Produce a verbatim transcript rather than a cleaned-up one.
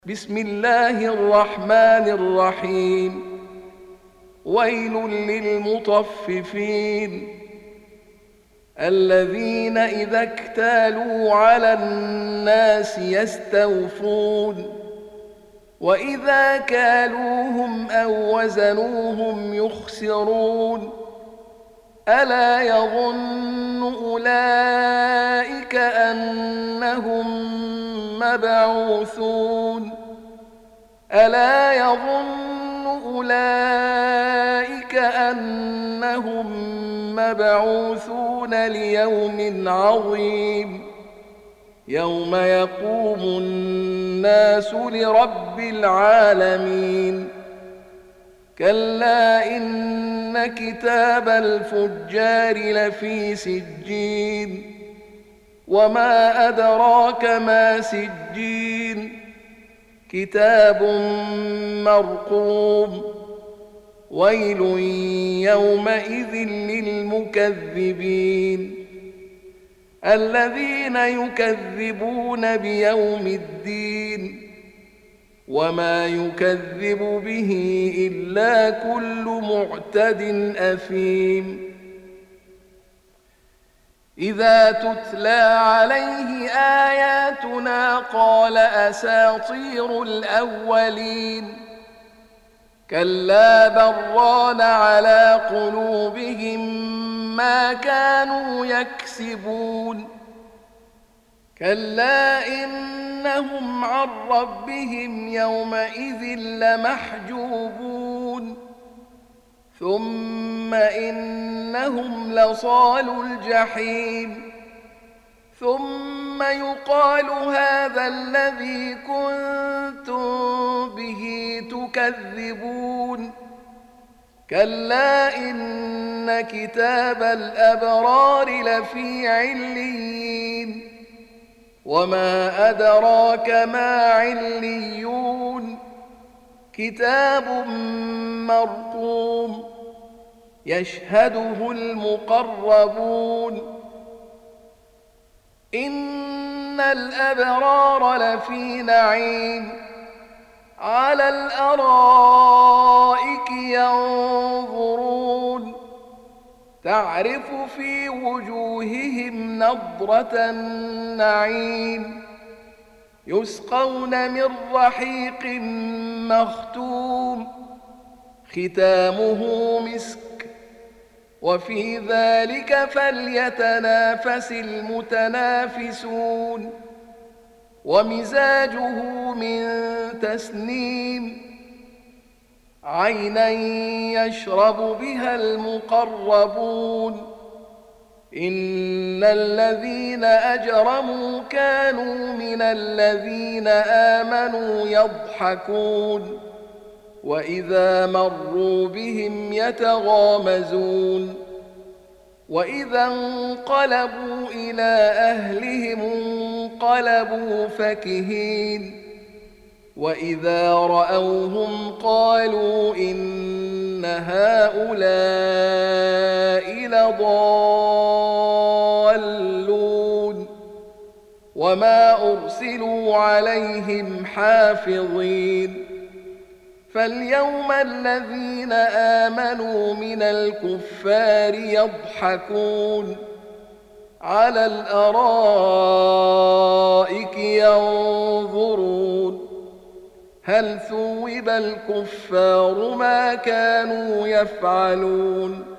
بسم الله الرحمن الرحيم. ويل للمطففين الذين إذا اكتالوا على الناس يستوفون وإذا كالوهم أو وزنوهم يخسرون ألا يظن أولئك أنهم مبعوثون ألا يظن أولئك أنهم مبعوثون ليوم عظيم يوم يقوم الناس لرب العالمين. كلا إن كتاب الفجار لفي سجين وما أدراك ما سجين كتاب مرقوم ويل يومئذ للمكذبين الذين يكذبون بيوم الدين وما يكذب به إلا كل معتد أثيم. إذا تتلى عليه آياتنا قال أساطير الأولين كلا بران على قلوبهم ما كانوا يكسبون كلا إنهم عن ربهم يومئذ لمحجوبون ثم إنهم لصالو الجحيم ثم يقال هذا الذي كنتم به تكذبون كلا إن كتاب الأبرار لفي عليين وما أدراك ما عليون كتاب مرقوم يشهده المقربون إن الأبرار لفي نعيم على الأرائك ينظرون تعرف في وجوههم نضرة النعيم يسقون من رحيق مختوم ختامه مسك وفي ذلك فليتنافس المتنافسون ومزاجه من تسنيم عينا يشرب بها المقربون إن الذين أجرموا كانوا من الذين آمنوا يضحكون وإذا مروا بهم يتغامزون وإذا انقلبوا إلى أهلهم انقلبوا فكهين وإذا رأوهم قالوا إن هؤلاء لضالون وما أرسلوا عليهم حافظين فاليوم الذين آمنوا من الكفار يضحكون على الأرائك ينظرون هل ثوب الكفار ما كانوا يفعلون